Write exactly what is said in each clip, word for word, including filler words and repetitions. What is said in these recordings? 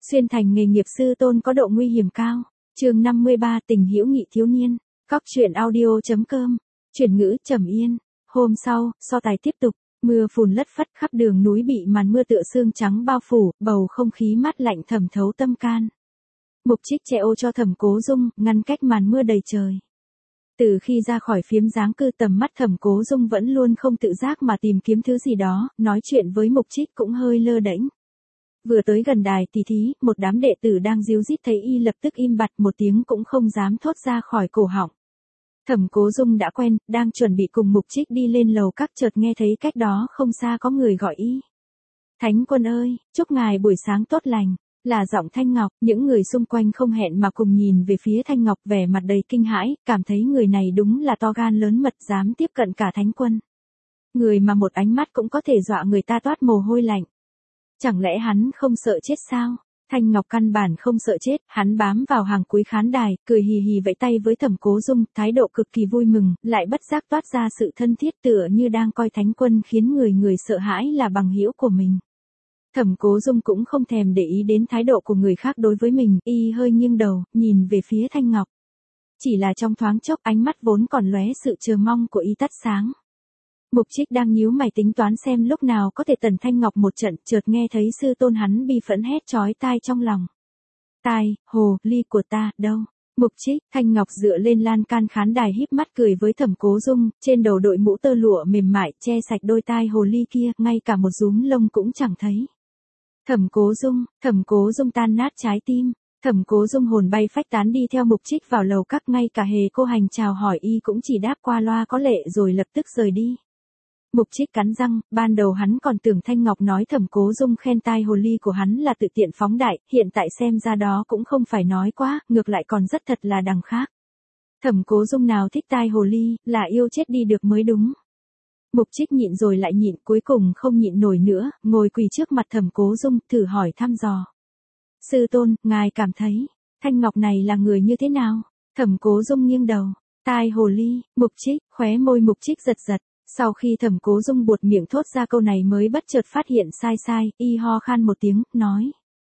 Xuyên thành nghề nghiệp sư tôn có độ nguy hiểm cao. Chương năm mươi ba Tình hữu nghị thiếu niên. Cóc truyện audio.com. Chuyển ngữ Trầm Yên. Hôm sau, so tài tiếp tục, mưa phùn lất phất khắp đường núi bị màn mưa tựa sương trắng bao phủ, bầu không khí mát lạnh thẩm thấu tâm can. Mục Trích che ô cho Thẩm Cố Dung, ngăn cách màn mưa đầy trời. Từ khi ra khỏi phiếm giáng cư tầm mắt Thẩm Cố Dung vẫn luôn không tự giác mà tìm kiếm thứ gì đó, nói chuyện với Mục Trích cũng hơi lơ đễnh. Vừa tới gần đài tỷ thí, một đám đệ tử đang díu dít thấy y lập tức im bặt, một tiếng cũng không dám thốt ra khỏi cổ họng. Thẩm Cố Dung đã quen, đang chuẩn bị cùng Mục Trích đi lên lầu các chợt nghe thấy cách đó không xa có người gọi y. Thánh Quân ơi, chúc ngài buổi sáng tốt lành. Là giọng Thanh Ngọc, những người xung quanh không hẹn mà cùng nhìn về phía Thanh Ngọc vẻ mặt đầy kinh hãi, cảm thấy người này đúng là to gan lớn mật dám tiếp cận cả Thánh Quân. Người mà một ánh mắt cũng có thể dọa người ta toát mồ hôi lạnh. Chẳng lẽ hắn không sợ chết sao? Thanh Ngọc căn bản không sợ chết, hắn bám vào hàng cuối khán đài, cười hì hì vẫy tay với Thẩm Cố Dung, thái độ cực kỳ vui mừng, lại bất giác toát ra sự thân thiết tựa như đang coi Thánh Quân khiến người người sợ hãi là bằng hữu của mình. Thẩm Cố Dung cũng không thèm để ý đến thái độ của người khác đối với mình, y hơi nghiêng đầu, nhìn về phía Thanh Ngọc. Chỉ là trong thoáng chốc ánh mắt vốn còn lóe sự chờ mong của y tắt sáng. Mục Trích đang nhíu mày tính toán xem lúc nào có thể tần Thanh Ngọc một trận, chợt nghe thấy sư tôn hắn bi phẫn hét chói tai trong lòng. Tai, hồ, ly của ta, đâu? Mục Trích, Thanh Ngọc dựa lên lan can khán đài híp mắt cười với Thẩm Cố Dung, trên đầu đội mũ tơ lụa mềm mại, che sạch đôi tai hồ ly kia, ngay cả một rúm lông cũng chẳng thấy. Thẩm Cố Dung, Thẩm Cố Dung tan nát trái tim, Thẩm Cố Dung hồn bay phách tán đi theo Mục Trích vào lầu các, ngay cả Hề Cô Hành chào hỏi y cũng chỉ đáp qua loa có lệ rồi lập tức rời đi. Mục Trích cắn răng, ban đầu hắn còn tưởng Thanh Ngọc nói Thẩm Cố Dung khen tai hồ ly của hắn là tự tiện phóng đại, hiện tại xem ra đó cũng không phải nói quá, ngược lại còn rất thật là đằng khác. Thẩm Cố Dung nào thích tai hồ ly, là yêu chết đi được mới đúng. Mục Trích nhịn rồi lại nhịn, cuối cùng không nhịn nổi nữa, ngồi quỳ trước mặt Thẩm Cố Dung, thử hỏi thăm dò. Sư tôn, ngài cảm thấy, Thanh Ngọc này là người như thế nào? Thẩm Cố Dung nghiêng đầu, tai hồ ly, Mục Trích, khóe môi Mục Trích giật giật. Sau khi Thẩm Cố Dung buột miệng thốt ra câu này mới bất chợt phát hiện sai sai, y ho khan một tiếng, nói.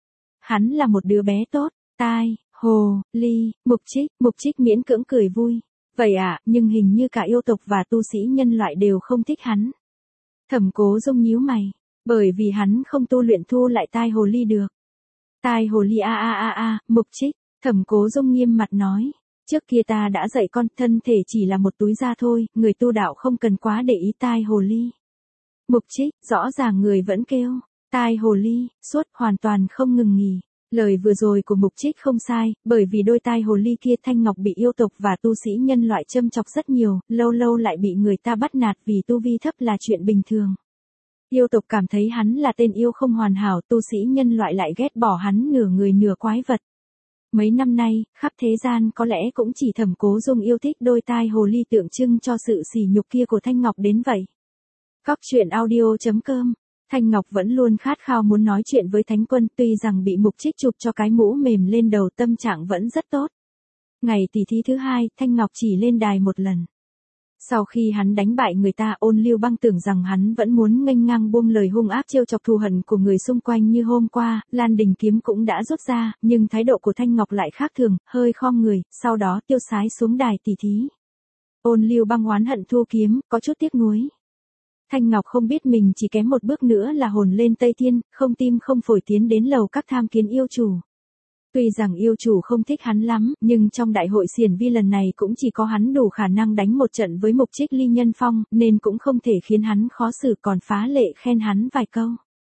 Hắn là một đứa bé tốt, tai, hồ, ly, Mục Trích, Mục Trích miễn cưỡng cười vui. Vậy à, nhưng hình như cả yêu tộc và tu sĩ nhân loại đều không thích hắn. Thẩm Cố Dung nhíu mày, bởi vì hắn không tu luyện thu lại tai hồ ly được. Tai hồ ly a a a a, Mục Trích, Thẩm Cố Dung nghiêm mặt nói. Trước kia ta đã dạy con, thân thể chỉ là một túi da thôi, người tu đạo không cần quá để ý tai hồ ly. Mục Trích, rõ ràng người vẫn kêu, tai hồ ly, suốt hoàn toàn không ngừng nghỉ. Lời vừa rồi của Mục Trích không sai, bởi vì đôi tai hồ ly kia Thanh Ngọc bị yêu tộc và tu sĩ nhân loại châm chọc rất nhiều, lâu lâu lại bị người ta bắt nạt vì tu vi thấp là chuyện bình thường. Yêu tộc cảm thấy hắn là tên yêu không hoàn hảo, tu sĩ nhân loại lại ghét bỏ hắn nửa người nửa quái vật. Mấy năm nay, khắp thế gian có lẽ cũng chỉ Thẩm Cố Dung yêu thích đôi tai hồ ly tượng trưng cho sự sỉ nhục kia của Thanh Ngọc đến vậy. Cóc truyện audio.com. Thanh Ngọc vẫn luôn khát khao muốn nói chuyện với Thánh Quân, tuy rằng bị Mục Trích chụp cho cái mũ mềm lên đầu, tâm trạng vẫn rất tốt. Ngày tỷ thí thứ hai, Thanh Ngọc chỉ lên đài một lần. Sau khi hắn đánh bại người ta, Ôn Lưu Băng tưởng rằng hắn vẫn muốn nghênh ngang buông lời hung ác trêu chọc thù hận của người xung quanh như hôm qua, Lan Đình kiếm cũng đã rút ra, nhưng thái độ của Thanh Ngọc lại khác thường, hơi khom người, sau đó tiêu sái xuống đài tỷ thí. Ôn Lưu Băng oán hận thu kiếm, có chút tiếc nuối. Thanh Ngọc không biết mình chỉ kém một bước nữa là hồn lên Tây Thiên, không tim không phổi tiến đến lầu các tham kiến yêu chủ. Tuy rằng yêu chủ không thích hắn lắm, nhưng trong đại hội xiển vi lần này cũng chỉ có hắn đủ khả năng đánh một trận với Mục Trích Ly Nhân Phong, nên cũng không thể khiến hắn khó xử, còn phá lệ khen hắn vài câu.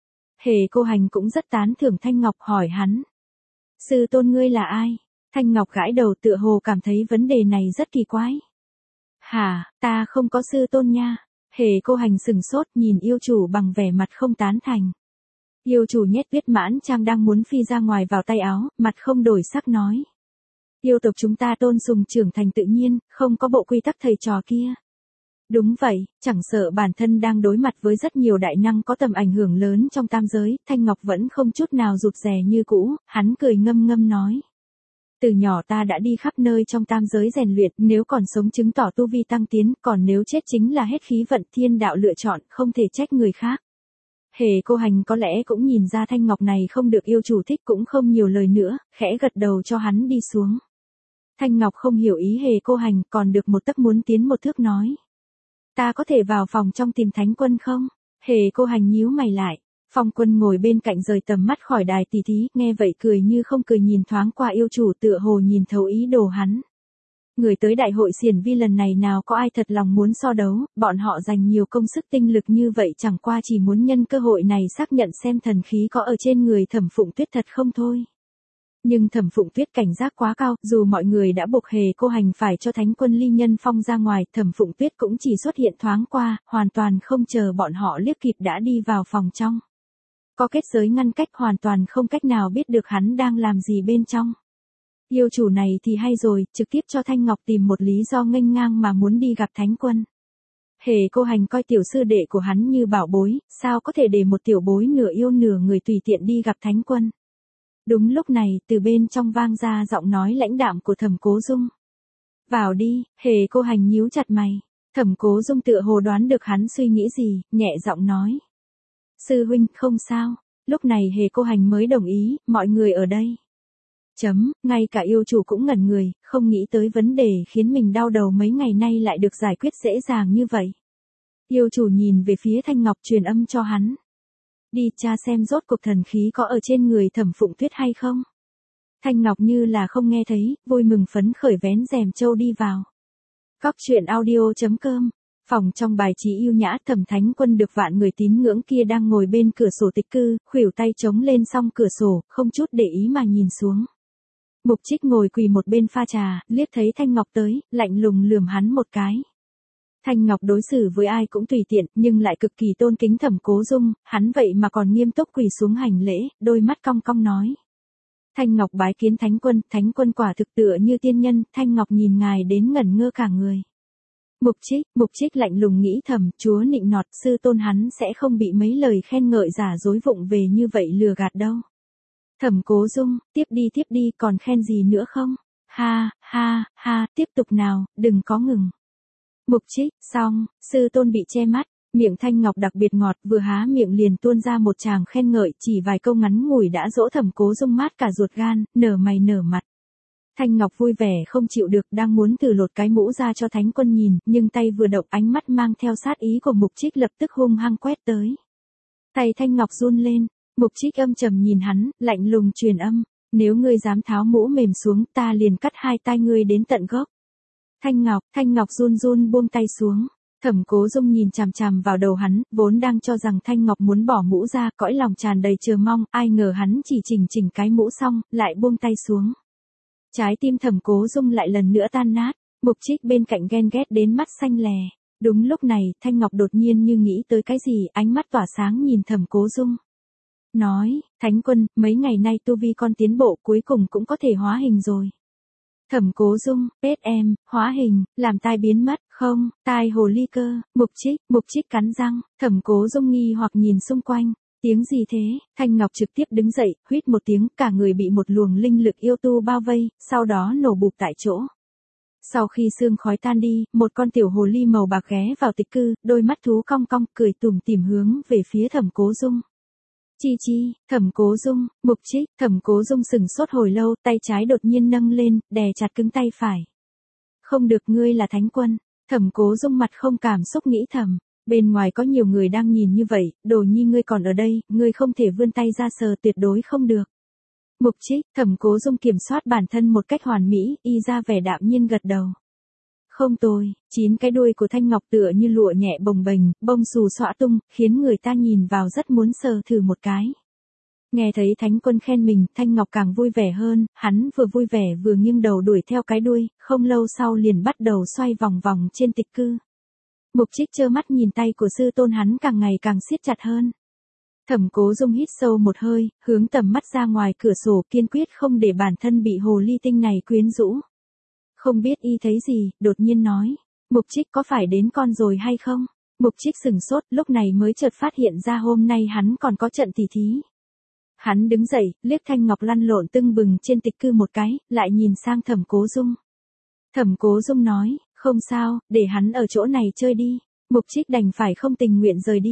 Hề Cô Hành cũng rất tán thưởng Thanh Ngọc, hỏi hắn. Sư tôn ngươi là ai? Thanh Ngọc gãi đầu tựa hồ cảm thấy vấn đề này rất kỳ quái. Hả, ta không có sư tôn nha. Hề Cô Hành sừng sốt nhìn yêu chủ bằng vẻ mặt không tán thành. Yêu chủ nhét Viết Mãn Trang đang muốn phi ra ngoài vào tay áo, mặt không đổi sắc nói. Yêu tộc chúng ta tôn sùng trưởng thành tự nhiên, không có bộ quy tắc thầy trò kia. Đúng vậy, chẳng sợ bản thân đang đối mặt với rất nhiều đại năng có tầm ảnh hưởng lớn trong tam giới, Thanh Ngọc vẫn không chút nào rụt rè như cũ, hắn cười ngâm ngâm nói. Từ nhỏ ta đã đi khắp nơi trong tam giới rèn luyện, nếu còn sống chứng tỏ tu vi tăng tiến, còn nếu chết chính là hết khí vận thiên đạo lựa chọn, không thể trách người khác. Hề Cô Hành có lẽ cũng nhìn ra Thanh Ngọc này không được yêu chủ thích, cũng không nhiều lời nữa, khẽ gật đầu cho hắn đi xuống. Thanh Ngọc không hiểu ý Hề Cô Hành, còn được một tấc muốn tiến một thước nói. Ta có thể vào phòng trong tìm Thánh Quân không? Hề Cô Hành nhíu mày lại. Phong Quân ngồi bên cạnh rời tầm mắt khỏi đài tỷ thí, nghe vậy cười như không cười, nhìn thoáng qua yêu chủ, tựa hồ nhìn thấu ý đồ hắn. Người tới đại hội xiển vi lần này nào có ai thật lòng muốn so đấu, bọn họ dành nhiều công sức tinh lực như vậy chẳng qua chỉ muốn nhân cơ hội này xác nhận xem thần khí có ở trên người Thẩm Phụng Tuyết thật không thôi. Nhưng Thẩm Phụng Tuyết cảnh giác quá cao, dù mọi người đã buộc Hề Cô Hành phải cho Thánh Quân Ly Nhân Phong ra ngoài, Thẩm Phụng Tuyết cũng chỉ xuất hiện thoáng qua, hoàn toàn không chờ bọn họ liếc kịp đã đi vào phòng trong. Có kết giới ngăn cách, hoàn toàn không cách nào biết được hắn đang làm gì bên trong. Yêu chủ này thì hay rồi, trực tiếp cho Thanh Ngọc tìm một lý do nghênh ngang mà muốn đi gặp Thánh Quân. Hề Cô Hành coi tiểu sư đệ của hắn như bảo bối, sao có thể để một tiểu bối nửa yêu nửa người tùy tiện đi gặp Thánh Quân. Đúng lúc này, từ bên trong vang ra giọng nói lãnh đạm của Thẩm Cố Dung. Vào đi. Hề Cô Hành nhíu chặt mày. Thẩm Cố Dung tựa hồ đoán được hắn suy nghĩ gì, nhẹ giọng nói. Sư huynh, không sao. Lúc này Hề Cô Hành mới đồng ý, mọi người ở đây. Chấm, ngay cả yêu chủ cũng ngẩn người, không nghĩ tới vấn đề khiến mình đau đầu mấy ngày nay lại được giải quyết dễ dàng như vậy. Yêu chủ nhìn về phía Thanh Ngọc, truyền âm cho hắn. Đi tra xem rốt cuộc thần khí có ở trên người Thẩm Phụng Tuyết hay không. Thanh Ngọc như là không nghe thấy, vui mừng phấn khởi vén rèm trâu đi vào. Cóc truyện audio chấm com. Phòng trong bài trí yêu nhã, Thẩm Thánh Quân được vạn người tín ngưỡng kia đang ngồi bên cửa sổ tịch cư, khuỷu tay chống lên song cửa sổ, không chút để ý mà nhìn xuống. Mục Trích ngồi quỳ một bên pha trà, liếc thấy Thanh Ngọc tới, lạnh lùng lườm hắn một cái. Thanh Ngọc đối xử với ai cũng tùy tiện, nhưng lại cực kỳ tôn kính Thẩm Cố Dung, hắn vậy mà còn nghiêm túc quỳ xuống hành lễ, đôi mắt cong cong nói. Thanh Ngọc bái kiến Thánh Quân, Thánh Quân quả thực tựa như tiên nhân, Thanh Ngọc nhìn ngài đến ngẩn ngơ cả người. Mục Trích, Mục Trích lạnh lùng nghĩ thầm, chúa nịnh nọt, sư tôn hắn sẽ không bị mấy lời khen ngợi giả dối vụng về như vậy lừa gạt đâu. Thẩm Cố Dung, tiếp đi tiếp đi, còn khen gì nữa không? Ha, ha, ha, tiếp tục nào, đừng có ngừng. Mục Trích, xong, sư tôn bị che mắt, miệng Thanh Ngọc đặc biệt ngọt, vừa há miệng liền tuôn ra một tràng khen ngợi, chỉ vài câu ngắn ngủi đã dỗ Thẩm Cố Dung mát cả ruột gan, nở mày nở mặt. Thanh Ngọc vui vẻ không chịu được, đang muốn thử lột cái mũ ra cho Thánh Quân nhìn, nhưng tay vừa động, ánh mắt mang theo sát ý của Mục Trích lập tức hung hăng quét tới. Tay Thanh Ngọc run lên, Mục Trích âm trầm nhìn hắn, lạnh lùng truyền âm, nếu ngươi dám tháo mũ mềm xuống, ta liền cắt hai tai ngươi đến tận gốc. Thanh Ngọc, Thanh Ngọc run run buông tay xuống. Thẩm Cố Dung nhìn chằm chằm vào đầu hắn, vốn đang cho rằng Thanh Ngọc muốn bỏ mũ ra, cõi lòng tràn đầy chờ mong, ai ngờ hắn chỉ chỉnh chỉnh cái mũ xong, lại buông tay xuống. Trái tim Thẩm Cố Dung lại lần nữa tan nát, Mục Trích bên cạnh ghen ghét đến mắt xanh lè. Đúng lúc này, Thanh Ngọc đột nhiên như nghĩ tới cái gì, ánh mắt tỏa sáng nhìn Thẩm Cố Dung. Nói, Thánh Quân, mấy ngày nay tu vi con tiến bộ, cuối cùng cũng có thể hóa hình rồi. Thẩm Cố Dung, pết em, hóa hình, làm tai biến mất, không, tai hồ ly cơ. Mục Trích, Mục Trích cắn răng, Thẩm Cố Dung nghi hoặc nhìn xung quanh. Tiếng gì thế? Thanh Ngọc trực tiếp đứng dậy, huýt một tiếng, cả người bị một luồng linh lực yêu tu bao vây, sau đó nổ bụp tại chỗ. Sau khi sương khói tan đi, một con tiểu hồ ly màu bạc ghé vào tịch cư, đôi mắt thú cong cong, cười tủm tỉm hướng về phía Thẩm Cố Dung. Chi chi, Thẩm Cố Dung, Mục Trích, Thẩm Cố Dung sừng sốt hồi lâu, tay trái đột nhiên nâng lên, đè chặt cứng tay phải. Không được, ngươi là Thánh Quân. Thẩm Cố Dung mặt không cảm xúc nghĩ thầm. Bên ngoài có nhiều người đang nhìn như vậy, Đồ Nhi ngươi còn ở đây, ngươi không thể vươn tay ra sờ, tuyệt đối không được. Mục Trích, Thẩm Cố Dung kiểm soát bản thân một cách hoàn mỹ, y ra vẻ đạm nhiên gật đầu. Không tồi, chín cái đuôi của Thanh Ngọc tựa như lụa nhẹ bồng bềnh, bông xù xõa tung, khiến người ta nhìn vào rất muốn sờ thử một cái. Nghe thấy Thánh Quân khen mình, Thanh Ngọc càng vui vẻ hơn, hắn vừa vui vẻ vừa nghiêng đầu đuổi theo cái đuôi, không lâu sau liền bắt đầu xoay vòng vòng trên tịch cư. Mục Trích trơ mắt nhìn tay của sư tôn hắn càng ngày càng siết chặt hơn. Thẩm Cố Dung hít sâu một hơi, hướng tầm mắt ra ngoài cửa sổ, kiên quyết không để bản thân bị hồ ly tinh này quyến rũ. Không biết y thấy gì, đột nhiên nói, Mục Trích có phải đến con rồi hay không? Mục Trích sừng sốt, lúc này mới chợt phát hiện ra hôm nay hắn còn có trận tỷ thí. Hắn đứng dậy, liếc Thanh Ngọc lăn lộn tưng bừng trên tịch cư một cái, lại nhìn sang Thẩm Cố Dung. Thẩm Cố Dung nói, không sao, để hắn ở chỗ này chơi đi. Mục Trích đành phải không tình nguyện rời đi.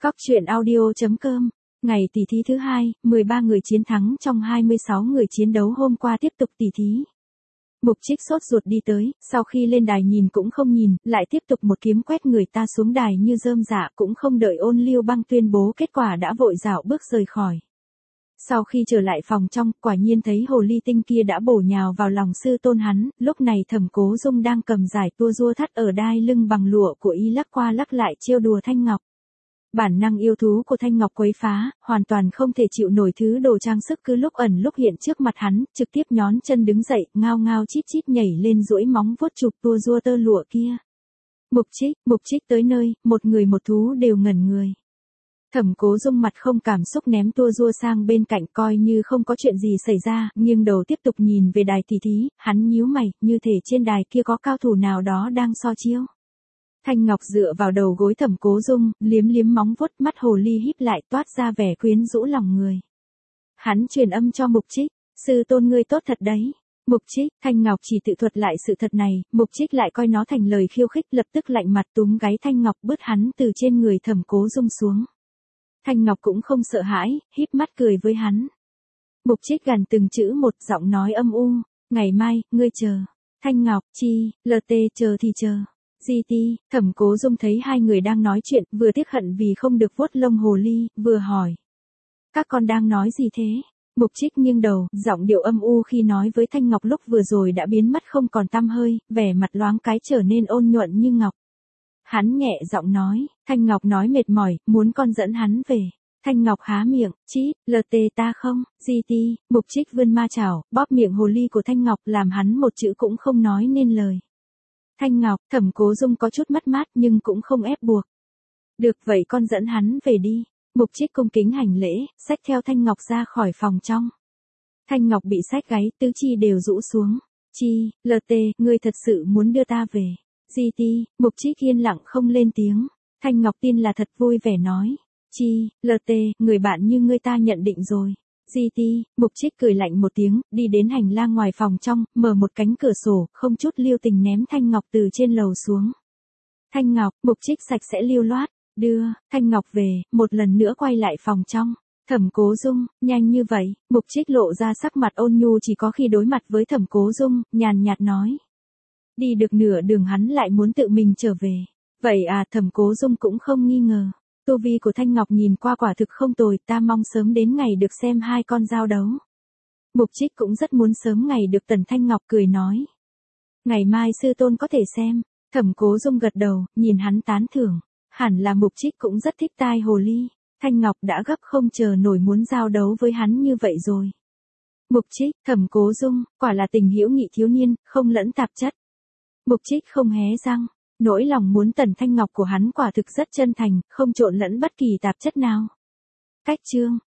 Cóc truyện audio chấm com. Ngày tỷ thí thứ hai, mười ba người chiến thắng trong hai mươi sáu người chiến đấu hôm qua tiếp tục tỷ thí. Mục Trích sốt ruột đi tới, sau khi lên đài nhìn cũng không nhìn, lại tiếp tục một kiếm quét người ta xuống đài như rơm rạ, cũng không đợi Ôn Lưu Băng tuyên bố kết quả đã vội dạo bước rời khỏi. Sau khi trở lại phòng trong, quả nhiên thấy hồ ly tinh kia đã bổ nhào vào lòng sư tôn hắn, lúc này Thẩm Cố Dung đang cầm giải tua rua thắt ở đai lưng bằng lụa của y lắc qua lắc lại trêu đùa Thanh Ngọc. Bản năng yêu thú của Thanh Ngọc quấy phá, hoàn toàn không thể chịu nổi thứ đồ trang sức cứ lúc ẩn lúc hiện trước mặt hắn, trực tiếp nhón chân đứng dậy, ngao ngao chít chít nhảy lên duỗi móng vuốt chụp tua rua tơ lụa kia. Mục Trích, Mục Trích tới nơi, một người một thú đều ngẩn người. Thẩm Cố Dung mặt không cảm xúc ném tua rua sang bên cạnh coi như không có chuyện gì xảy ra, nghiêng đầu tiếp tục nhìn về đài tỷ thí, hắn nhíu mày, như thể trên đài kia có cao thủ nào đó đang so chiêu. Thanh Ngọc dựa vào đầu gối Thẩm Cố Dung, liếm liếm móng vuốt, mắt hồ ly híp lại toát ra vẻ quyến rũ lòng người. Hắn truyền âm cho Mục Trích, sư tôn ngươi tốt thật đấy. Mục Trích, Thanh Ngọc chỉ tự thuật lại sự thật này, Mục Trích lại coi nó thành lời khiêu khích, lập tức lạnh mặt túm gáy Thanh Ngọc bứt hắn từ trên người Thẩm Cố Dung xuống. Thanh Ngọc cũng không sợ hãi, híp mắt cười với hắn. Mục Trích gằn từng chữ một, giọng nói âm u, ngày mai, ngươi chờ. Thanh Ngọc, chi, lờ tê chờ thì chờ. Di ti, Thẩm Cố Dung thấy hai người đang nói chuyện, vừa tiếc hận vì không được vuốt lông hồ ly, vừa hỏi. Các con đang nói gì thế? Mục Trích nghiêng đầu, giọng điệu âm u khi nói với Thanh Ngọc lúc vừa rồi đã biến mất không còn tăm hơi, vẻ mặt loáng cái trở nên ôn nhuận như ngọc. Hắn nhẹ giọng nói, Thanh Ngọc nói mệt mỏi, muốn con dẫn hắn về. Thanh Ngọc há miệng, chít, lờ tê ta không, di ti, Mục Trích vươn ma chảo, bóp miệng hồ ly của Thanh Ngọc làm hắn một chữ cũng không nói nên lời. Thanh Ngọc, Thẩm Cố Dung có chút mất mát nhưng cũng không ép buộc. Được vậy con dẫn hắn về đi. Mục Trích cung kính hành lễ, xách theo Thanh Ngọc ra khỏi phòng trong. Thanh Ngọc bị xách gáy, tứ chi đều rũ xuống. Chi, lờ tê, ngươi thật sự muốn đưa ta về. Di ti, Mục Trích yên lặng không lên tiếng. Thanh Ngọc tin là thật vui vẻ nói. Chi, lờ tê, người bạn như ngươi ta nhận định rồi. Di ti, Mục Trích cười lạnh một tiếng, đi đến hành lang ngoài phòng trong, mở một cánh cửa sổ, không chút lưu tình ném Thanh Ngọc từ trên lầu xuống. Thanh Ngọc, Mục Trích sạch sẽ lưu loát, đưa, Thanh Ngọc về, một lần nữa quay lại phòng trong. Thẩm Cố Dung, nhanh như vậy, Mục Trích lộ ra sắc mặt ôn nhu chỉ có khi đối mặt với Thẩm Cố Dung, nhàn nhạt nói. Đi được nửa đường hắn lại muốn tự mình trở về. Vậy à, Thẩm Cố Dung cũng không nghi ngờ. Tu vi của Thanh Ngọc nhìn qua quả thực không tồi, ta mong sớm đến ngày được xem hai con giao đấu. Mục Trích cũng rất muốn sớm ngày được Tần Thanh Ngọc cười nói. Ngày mai sư tôn có thể xem. Thẩm Cố Dung gật đầu, nhìn hắn tán thưởng. Hẳn là Mục Trích cũng rất thích tai hồ ly. Thanh Ngọc đã gấp không chờ nổi muốn giao đấu với hắn như vậy rồi. Mục Trích, Thẩm Cố Dung, quả là tình hữu nghị thiếu niên, không lẫn tạp chất. Mục Trích không hé răng. Nỗi lòng muốn Tần Thanh Ngọc của hắn quả thực rất chân thành, không trộn lẫn bất kỳ tạp chất nào. Cách chương